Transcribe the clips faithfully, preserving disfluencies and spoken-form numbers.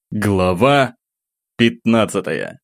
Глава пятнадцатая.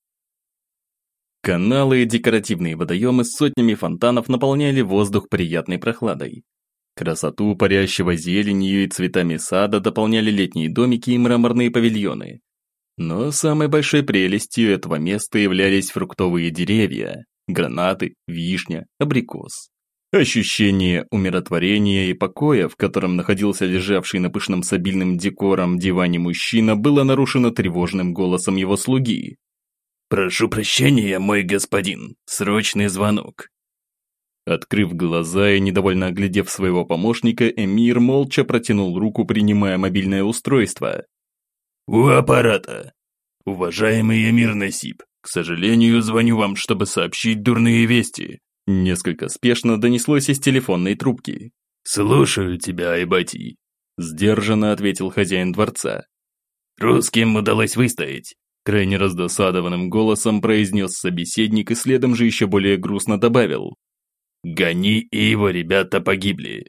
Каналы и декоративные водоемы с сотнями фонтанов наполняли воздух приятной прохладой. Красоту парящего зеленью и цветами сада дополняли летние домики и мраморные павильоны. Но самой большой прелестью этого места являлись фруктовые деревья, гранаты, вишня, абрикос. Ощущение умиротворения и покоя, в котором находился лежавший на пышном с обильным декором диване мужчина, было нарушено тревожным голосом его слуги. «Прошу прощения, мой господин, срочный звонок». Открыв глаза и недовольно оглядев своего помощника, эмир молча протянул руку, принимая мобильное устройство. «У аппарата. Уважаемый эмир Насиб, к сожалению, звоню вам, чтобы сообщить дурные вести». Несколько спешно донеслось из телефонной трубки. «Слушаю тебя, Айбати», – сдержанно ответил хозяин дворца. «Русским удалось выстоять», – крайне раздосадованным голосом произнес собеседник и следом же еще более грустно добавил. «Гани и его ребята погибли».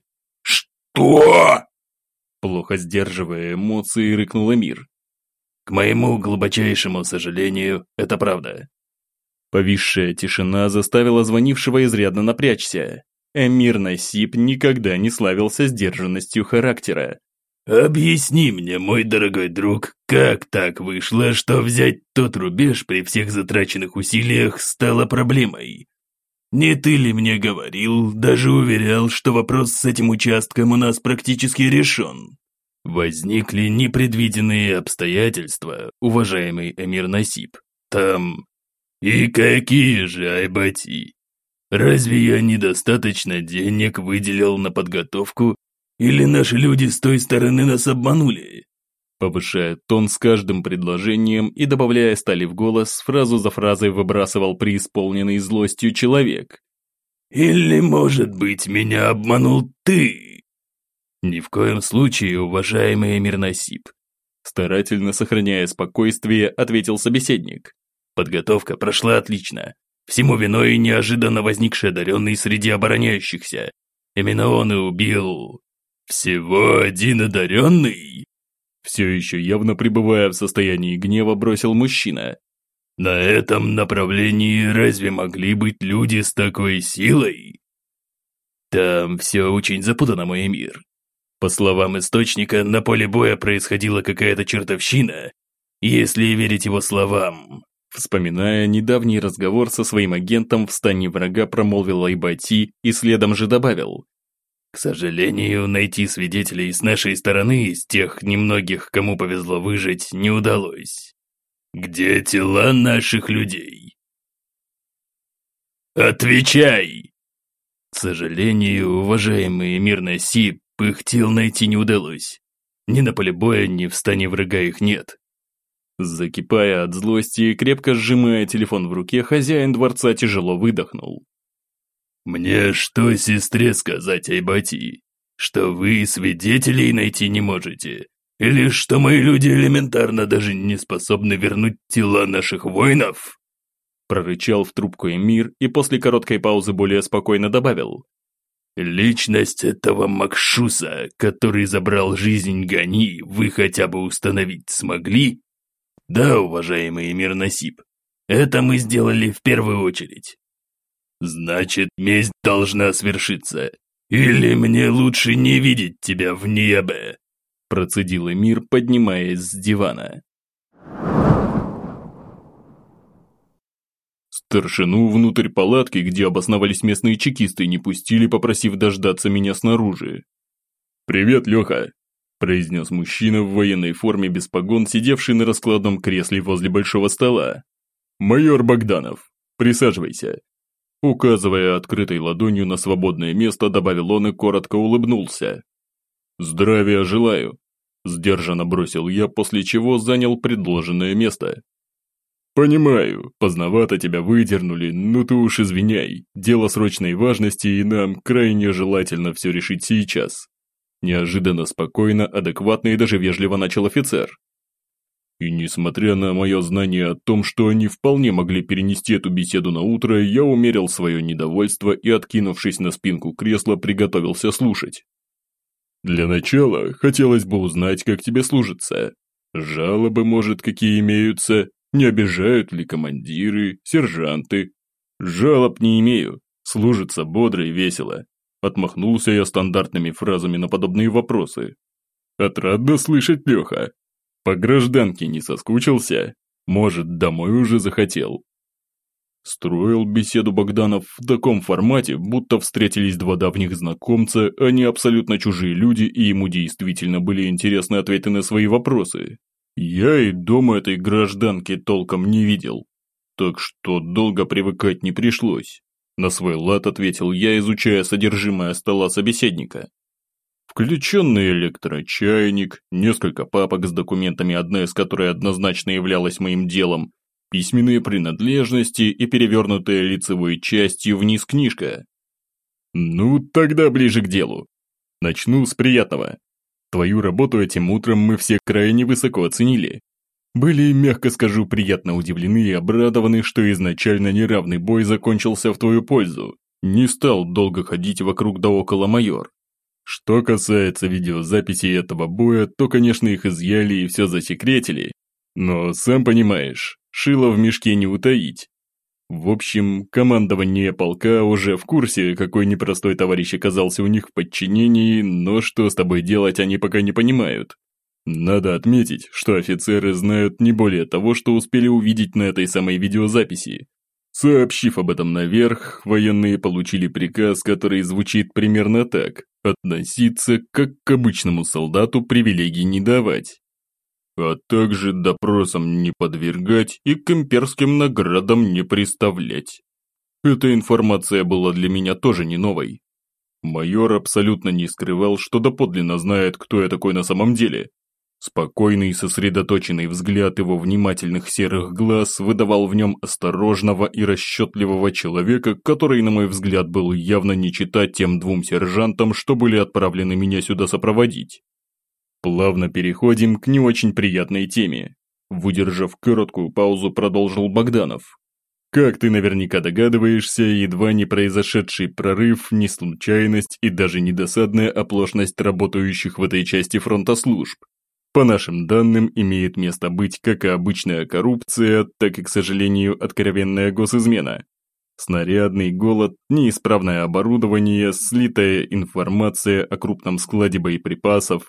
«Что?» Плохо сдерживая эмоции, рыкнул эмир. «К моему глубочайшему сожалению, это правда». Повисшая тишина заставила звонившего изрядно напрячься. Эмир Насиб никогда не славился сдержанностью характера. «Объясни мне, мой дорогой друг, как так вышло, что взять тот рубеж при всех затраченных усилиях стало проблемой? Не ты ли мне говорил, даже уверял, что вопрос с этим участком у нас практически решен? Возникли непредвиденные обстоятельства, уважаемый эмир Насиб. Там... И какие же, Айбати? Разве я недостаточно денег выделил на подготовку, или наши люди с той стороны нас обманули?» Повышая тон с каждым предложением и добавляя стали в голос, фразу за фразой выбрасывал преисполненный злостью человек. «Или, может быть, меня обманул ты?» «Ни в коем случае, уважаемый эмир Насиб», старательно сохраняя спокойствие, ответил собеседник. «Подготовка прошла отлично. Всему виной неожиданно возникший одаренный среди обороняющихся. Именно он и убил... Всего один одаренный?» Все еще явно пребывая в состоянии гнева, бросил мужчина. «На этом направлении разве могли быть люди с такой силой?» «Там все очень запутано, мой эмир. По словам источника, на поле боя происходила какая-то чертовщина, если верить его словам». Вспоминая недавний разговор со своим агентом в стане врага, промолвил Айбати и следом же добавил. «К сожалению, найти свидетелей с нашей стороны, из тех немногих, кому повезло выжить, не удалось. Где тела наших людей?» «Отвечай!» «К сожалению, уважаемый эмир Насиб, их тел найти не удалось. Ни на поле боя, ни в стане врага их нет». Закипая от злости и крепко сжимая телефон в руке, хозяин дворца тяжело выдохнул. «Мне что сестре сказать, Айбати? Что вы свидетелей найти не можете? Или что мои люди элементарно даже не способны вернуть тела наших воинов?» Прорычал в трубку эмир и после короткой паузы более спокойно добавил. «Личность этого Макшуса, который забрал жизнь Гани, вы хотя бы установить смогли?» «Да, уважаемый эмир Насиб, это мы сделали в первую очередь». «Значит, месть должна свершиться. Или мне лучше не видеть тебя в Ниябе», процедил эмир, поднимаясь с дивана. Старшину внутрь палатки, где обосновались местные чекисты, не пустили, попросив дождаться меня снаружи. «Привет, Леха», произнес мужчина в военной форме без погон, сидевший на раскладном кресле возле большого стола. «Майор Богданов, присаживайся». Указывая открытой ладонью на свободное место, добавил он и коротко улыбнулся. «Здравия желаю», – сдержанно бросил я, после чего занял предложенное место. «Понимаю, поздновато тебя выдернули, но ты уж извиняй, дело срочной важности, и нам крайне желательно все решить сейчас». Неожиданно спокойно, адекватно и даже вежливо начал офицер. И несмотря на мое знание о том, что они вполне могли перенести эту беседу на утро, я умерил свое недовольство и, откинувшись на спинку кресла, приготовился слушать. «Для начала хотелось бы узнать, как тебе служится. Жалобы, может, какие имеются? Не обижают ли командиры, сержанты? Жалоб не имею, служится бодро и весело. Отмахнулся я стандартными фразами на подобные вопросы. Отрадно слышать, Леха. По гражданке не соскучился? Может, домой уже захотел? Строил беседу Богданов в таком формате, будто встретились два давних знакомца, они абсолютно чужие люди, и ему действительно были интересны ответы на свои вопросы. Я и дома этой гражданки толком не видел, так что долго привыкать не пришлось. На свой лад ответил я, изучая содержимое стола собеседника. Включенный электрочайник, несколько папок с документами, одна из которых однозначно являлась моим делом, письменные принадлежности и перевернутая лицевой частью вниз книжка. Ну, тогда ближе к делу. Начну с приятного. Твою работу этим утром мы все крайне высоко оценили. Были, мягко скажу, приятно удивлены и обрадованы, что изначально неравный бой закончился в твою пользу. Не стал долго ходить вокруг да около, майор. Что касается видеозаписи этого боя, то, конечно, их изъяли и все засекретили. Но, сам понимаешь, шило в мешке не утаить. В общем, командование полка уже в курсе, какой непростой товарищ оказался у них в подчинении, но что с тобой делать они пока не понимают. Надо отметить, что офицеры знают не более того, что успели увидеть на этой самой видеозаписи. Сообщив об этом наверх, военные получили приказ, который звучит примерно так: относиться как к обычному солдату, привилегий не давать, а также допросам не подвергать и к имперским наградам не приставлять. Эта информация была для меня тоже не новой. Майор абсолютно не скрывал, что доподлинно знает, кто я такой на самом деле. Спокойный и сосредоточенный взгляд его внимательных серых глаз выдавал в нем осторожного и расчетливого человека, который, на мой взгляд, был явно не чета тем двум сержантам, что были отправлены меня сюда сопроводить. Плавно переходим к не очень приятной теме. Выдержав короткую паузу, продолжил Богданов. Как ты наверняка догадываешься, едва не произошедший прорыв, не случайность и даже не досадная оплошность работающих в этой части фронта служб. По нашим данным, имеет место быть как и обычная коррупция, так и, к сожалению, откровенная госизмена. Снарядный голод, неисправное оборудование, слитая информация о крупном складе боеприпасов.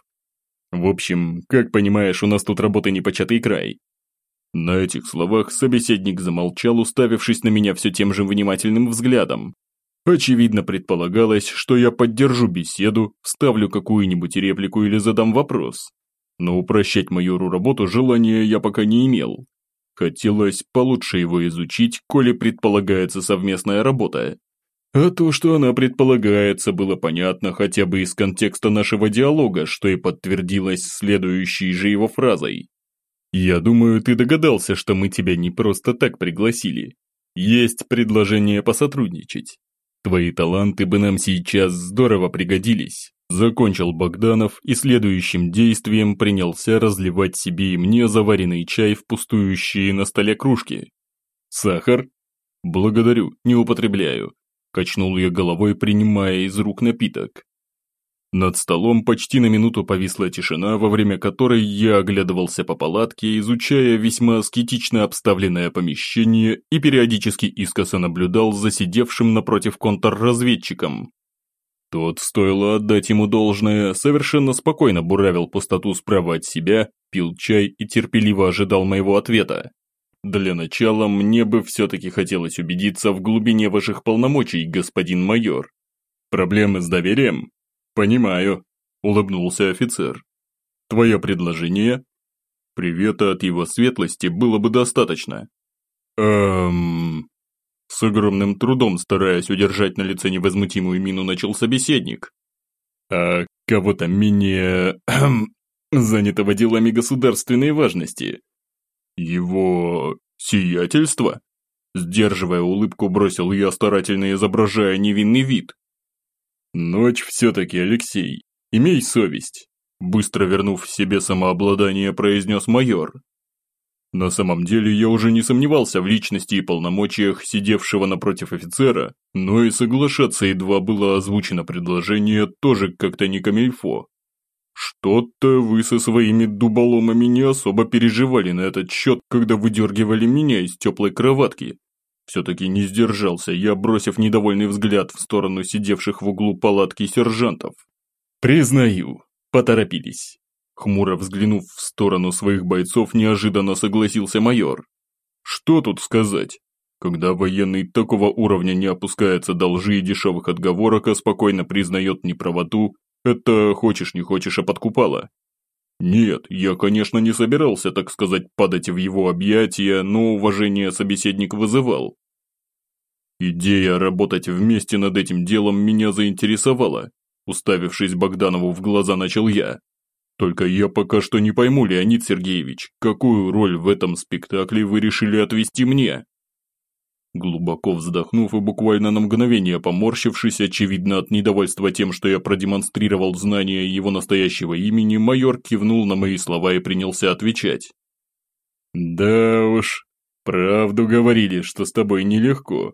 В общем, как понимаешь, у нас тут работы непочатый край. На этих словах собеседник замолчал, уставившись на меня все тем же внимательным взглядом. Очевидно, предполагалось, что я поддержу беседу, вставлю какую-нибудь реплику или задам вопрос. Но упрощать майору работу желания я пока не имел. Хотелось получше его изучить, коли предполагается совместная работа. А то, что она предполагается, было понятно хотя бы из контекста нашего диалога, что и подтвердилось следующей же его фразой. «Я думаю, ты догадался, что мы тебя не просто так пригласили. Есть предложение посотрудничать. Твои таланты бы нам сейчас здорово пригодились». Закончил Богданов и следующим действием принялся разливать себе и мне заваренный чай в пустующие на столе кружки. «Сахар?» «Благодарю, не употребляю», – качнул я головой, принимая из рук напиток. Над столом почти на минуту повисла тишина, во время которой я оглядывался по палатке, изучая весьма аскетично обставленное помещение и периодически искоса наблюдал за сидевшим напротив контрразведчиком. Тот, стоило отдать ему должное, совершенно спокойно буравил пустоту справа от себя, пил чай и терпеливо ожидал моего ответа. Для начала мне бы все-таки хотелось убедиться в глубине ваших полномочий, господин майор. Проблемы с доверием? Понимаю, улыбнулся офицер. Твое предложение? Привета от его светлости было бы достаточно. Эм... С огромным трудом, стараясь удержать на лице невозмутимую мину, начал собеседник. А кого-то менее... занятого делами государственной важности. Его... сиятельство? Сдерживая улыбку, бросил я, старательно изображая невинный вид. Ночь все-таки, Алексей. Имей совесть. Быстро вернув себе самообладание, произнес майор. На самом деле я уже не сомневался в личности и полномочиях сидевшего напротив офицера, но и соглашаться едва было озвучено предложение тоже как-то не камильфо. Что-то вы со своими дуболомами не особо переживали на этот счет, когда выдергивали меня из теплой кроватки. Все-таки не сдержался я, бросив недовольный взгляд в сторону сидевших в углу палатки сержантов. Признаю, поторопились. Хмуро взглянув в сторону своих бойцов, неожиданно согласился майор. Что тут сказать? Когда военный такого уровня не опускается до лжи и дешевых отговорок, а спокойно признает неправоту, это, хочешь не хочешь, а подкупало. Нет, я, конечно, не собирался, так сказать, падать в его объятия, но уважение собеседник вызывал. Идея работать вместе над этим делом меня заинтересовала. Уставившись Богданову в глаза, начал я. Только я пока что не пойму, Леонид Сергеевич, какую роль в этом спектакле вы решили отвести мне? Глубоко вздохнув и буквально на мгновение поморщившись, очевидно от недовольства тем, что я продемонстрировал знание его настоящего имени, майор кивнул на мои слова и принялся отвечать. «Да уж, правду говорили, что с тобой нелегко».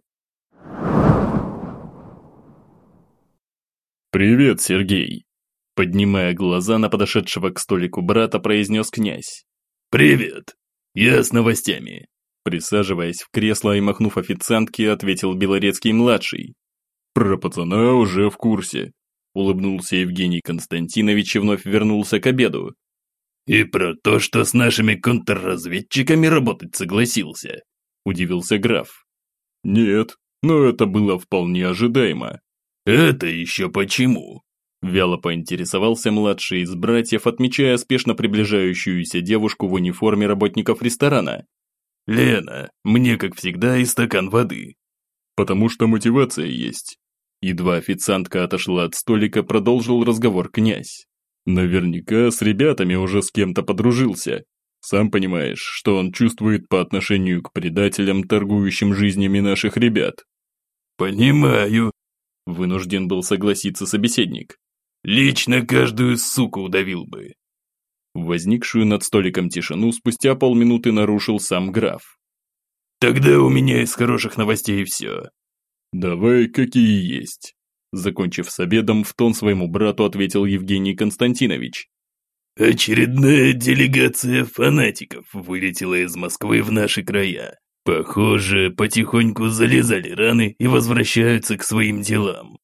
«Привет, Сергей», – поднимая глаза на подошедшего к столику брата, произнес князь. «Привет, я с новостями». Присаживаясь в кресло и махнув официантке, ответил Белорецкий-младший. «Про пацана уже в курсе», – улыбнулся Евгений Константинович и вновь вернулся к обеду. «И про то, что с нашими контрразведчиками работать согласился», – удивился граф. «Нет, но это было вполне ожидаемо». «Это еще почему?» – вяло поинтересовался младший из братьев, отмечая спешно приближающуюся девушку в униформе работников ресторана. «Лена, мне, как всегда, и стакан воды». «Потому что мотивация есть». Едва официантка отошла от столика, продолжил разговор князь. «Наверняка с ребятами уже с кем-то подружился. Сам понимаешь, что он чувствует по отношению к предателям, торгующим жизнями наших ребят». «Понимаю», – вынужден был согласиться собеседник. «Лично каждую суку удавил бы». Возникшую над столиком тишину спустя полминуты нарушил сам граф. «Тогда у меня из хороших новостей все». «Давай, какие есть». Закончив с обедом, в тон своему брату ответил Евгений Константинович. «Очередная делегация фанатиков вылетела из Москвы в наши края. Похоже, потихоньку залезали раны и возвращаются к своим делам».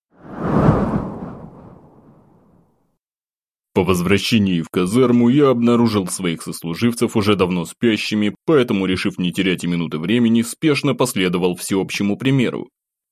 По возвращении в казарму я обнаружил своих сослуживцев уже давно спящими, поэтому, решив не терять и минуты времени, спешно последовал всеобщему примеру.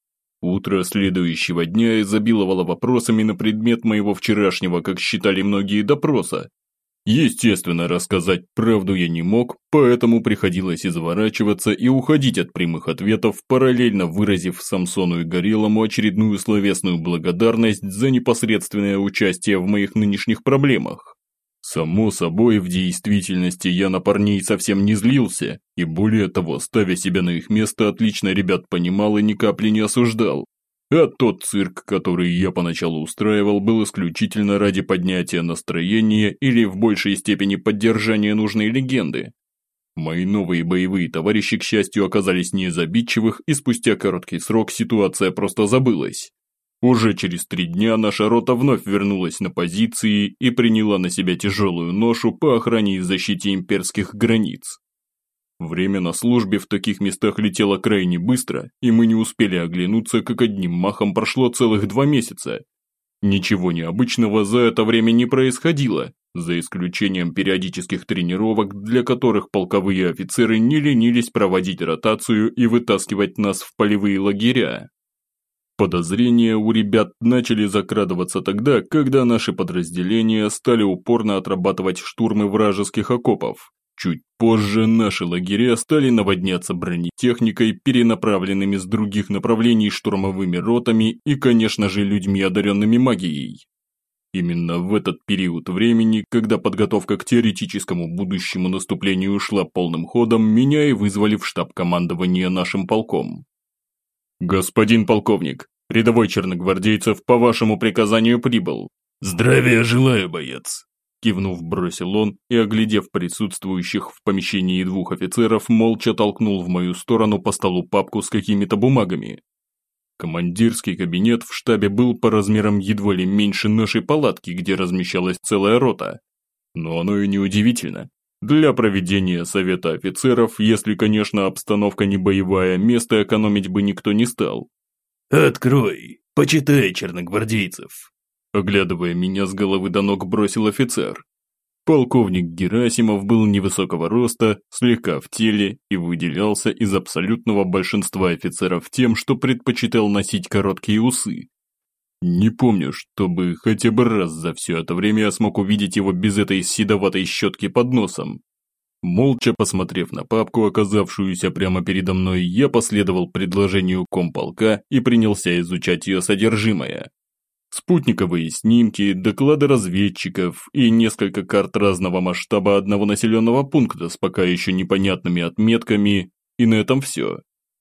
Утро следующего дня изобиловало вопросами на предмет моего вчерашнего, как считали многие, допроса. Естественно, рассказать правду я не мог, поэтому приходилось изворачиваться и уходить от прямых ответов, параллельно выразив Самсону и Горелому очередную словесную благодарность за непосредственное участие в моих нынешних проблемах. Само собой, в действительности я на парней совсем не злился, и более того, ставя себя на их место, отлично ребят понимал и ни капли не осуждал. А тот цирк, который я поначалу устраивал, был исключительно ради поднятия настроения или в большей степени поддержания нужной легенды. Мои новые боевые товарищи, к счастью, оказались не из обидчивых, и спустя короткий срок ситуация просто забылась. Уже через три дня наша рота вновь вернулась на позиции и приняла на себя тяжелую ношу по охране и защите имперских границ. Время на службе в таких местах летело крайне быстро, и мы не успели оглянуться, как одним махом прошло целых два месяца. Ничего необычного за это время не происходило, за исключением периодических тренировок, для которых полковые офицеры не ленились проводить ротацию и вытаскивать нас в полевые лагеря. Подозрения у ребят начали закрадываться тогда, когда наши подразделения стали упорно отрабатывать штурмы вражеских окопов. Чуть позже наши лагеря стали наводняться бронетехникой, перенаправленными с других направлений штурмовыми ротами и, конечно же, людьми, одаренными магией. Именно в этот период времени, когда подготовка к теоретическому будущему наступлению шла полным ходом, меня и вызвали в штаб командования нашим полком. «Господин полковник, рядовой черногвардейцев по вашему приказанию прибыл». «Здравия желаю, боец», – кивнув, бросил он и, оглядев присутствующих в помещении двух офицеров, молча толкнул в мою сторону по столу папку с какими-то бумагами. Командирский кабинет в штабе был по размерам едва ли меньше нашей палатки, где размещалась целая рота. Но оно и не удивительно. Для проведения совета офицеров, если, конечно, обстановка не боевая, место экономить бы никто не стал. «Открой, почитай черногвардейцев», оглядывая меня с головы до ног, бросил офицер. Полковник Герасимов был невысокого роста, слегка в теле и выделялся из абсолютного большинства офицеров тем, что предпочитал носить короткие усы. Не помню, чтобы хотя бы раз за все это время я смог увидеть его без этой седоватой щетки под носом. Молча посмотрев на папку, оказавшуюся прямо передо мной, я последовал предложению комполка и принялся изучать ее содержимое. Спутниковые снимки, доклады разведчиков и несколько карт разного масштаба одного населенного пункта с пока еще непонятными отметками, и на этом все.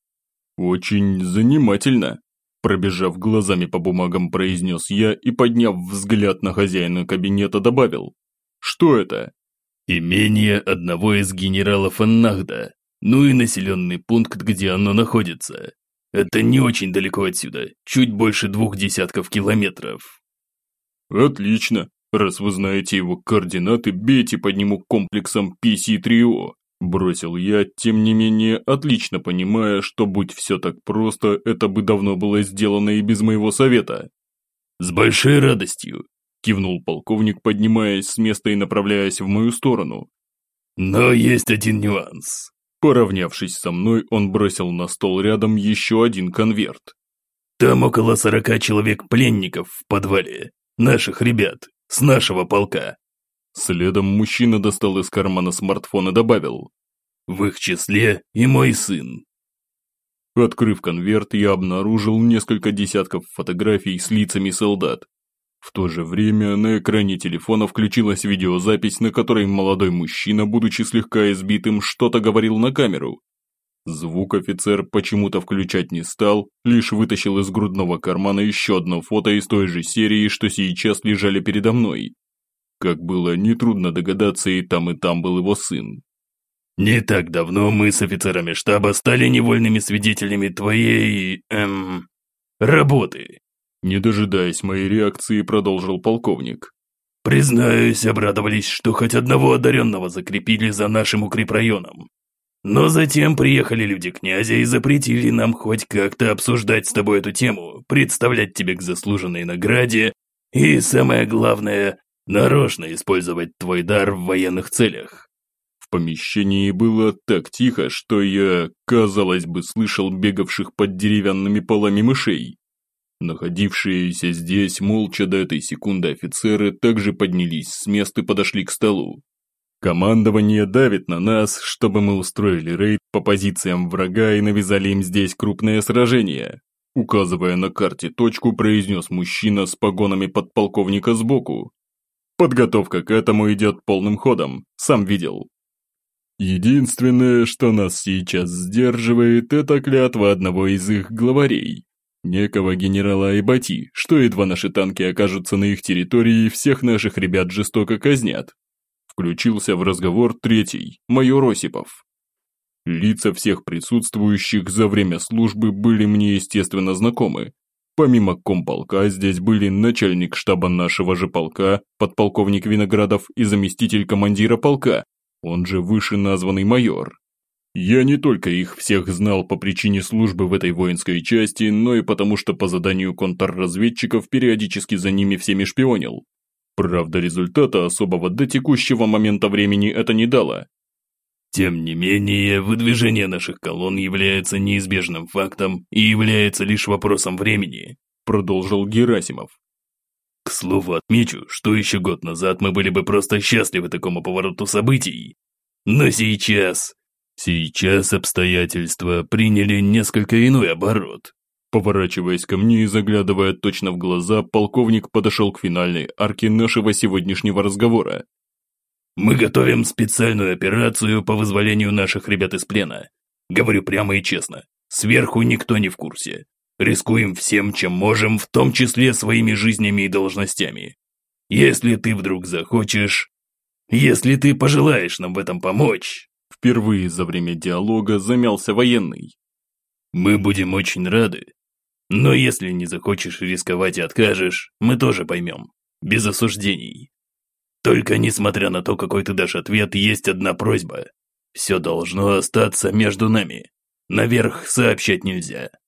Очень занимательно, пробежав глазами по бумагам, произнес я и, подняв взгляд на хозяина кабинета, добавил: «Что это?» «Имение одного из генералов Аннахда, ну и населенный пункт, где оно находится. Это не очень далеко отсюда, чуть больше двух десятков километров». «Отлично. Раз вы знаете его координаты, бейте по нему комплексом пи си три о», бросил я, тем не менее отлично понимая, что будь все так просто, это бы давно было сделано и без моего совета. «С большой радостью», кивнул полковник, поднимаясь с места и направляясь в мою сторону. «Но есть один нюанс». Поравнявшись со мной, он бросил на стол рядом еще один конверт. «Там около сорока человек пленников в подвале, наших ребят, с нашего полка». Следом мужчина достал из кармана смартфон и добавил: «В их числе и мой сын». Открыв конверт, я обнаружил несколько десятков фотографий с лицами солдат. В то же время на экране телефона включилась видеозапись, на которой молодой мужчина, будучи слегка избитым, что-то говорил на камеру. Звук офицер почему-то включать не стал, лишь вытащил из грудного кармана еще одно фото из той же серии, что сейчас лежали передо мной. Как было нетрудно догадаться, и там, и там был его сын. «Не так давно мы с офицерами штаба стали невольными свидетелями твоей... эм... работы». Не дожидаясь моей реакции, продолжил полковник. «Признаюсь, обрадовались, что хоть одного одаренного закрепили за нашим укрепрайоном. Но затем приехали люди князя и запретили нам хоть как-то обсуждать с тобой эту тему, представлять тебе к заслуженной награде и, самое главное, нарочно использовать твой дар в военных целях». В помещении было так тихо, что я, казалось бы, слышал бегавших под деревянными полами мышей. Находившиеся здесь молча до этой секунды офицеры также поднялись с мест и подошли к столу. Командование давит на нас, чтобы мы устроили рейд по позициям врага и навязали им здесь крупное сражение. Указывая на карте точку, произнес мужчина с погонами подполковника сбоку. Подготовка к этому идет полным ходом, сам видел. Единственное, что нас сейчас сдерживает, это клятва одного из их главарей. Некого генерала Айбати, что едва наши танки окажутся на их территории, всех наших ребят жестоко казнят. Включился в разговор третий, майор Осипов. Лица всех присутствующих за время службы были мне, естественно, знакомы. Помимо комполка здесь были начальник штаба нашего же полка, подполковник Виноградов и заместитель командира полка, он же вышеназванный майор. Я не только их всех знал по причине службы в этой воинской части, но и потому, что по заданию контрразведчиков периодически за ними всеми шпионил. Правда, результата особого до текущего момента времени это не дало. «Тем не менее, выдвижение наших колонн является неизбежным фактом и является лишь вопросом времени», продолжил Герасимов. «К слову, отмечу, что еще год назад мы были бы просто счастливы такому повороту событий. Но сейчас... сейчас обстоятельства приняли несколько иной оборот». Поворачиваясь ко мне и заглядывая точно в глаза, полковник подошел к финальной арке нашего сегодняшнего разговора. «Мы готовим специальную операцию по вызволению наших ребят из плена. Говорю прямо и честно, сверху никто не в курсе. Рискуем всем, чем можем, в том числе своими жизнями и должностями. Если ты вдруг захочешь... если ты пожелаешь нам в этом помочь...» Впервые за время диалога замялся военный. «Мы будем очень рады. Но если не захочешь рисковать и откажешь, мы тоже поймем. Без осуждений. Только несмотря на то, какой ты дашь ответ, есть одна просьба. Все должно остаться между нами. Наверх сообщать нельзя.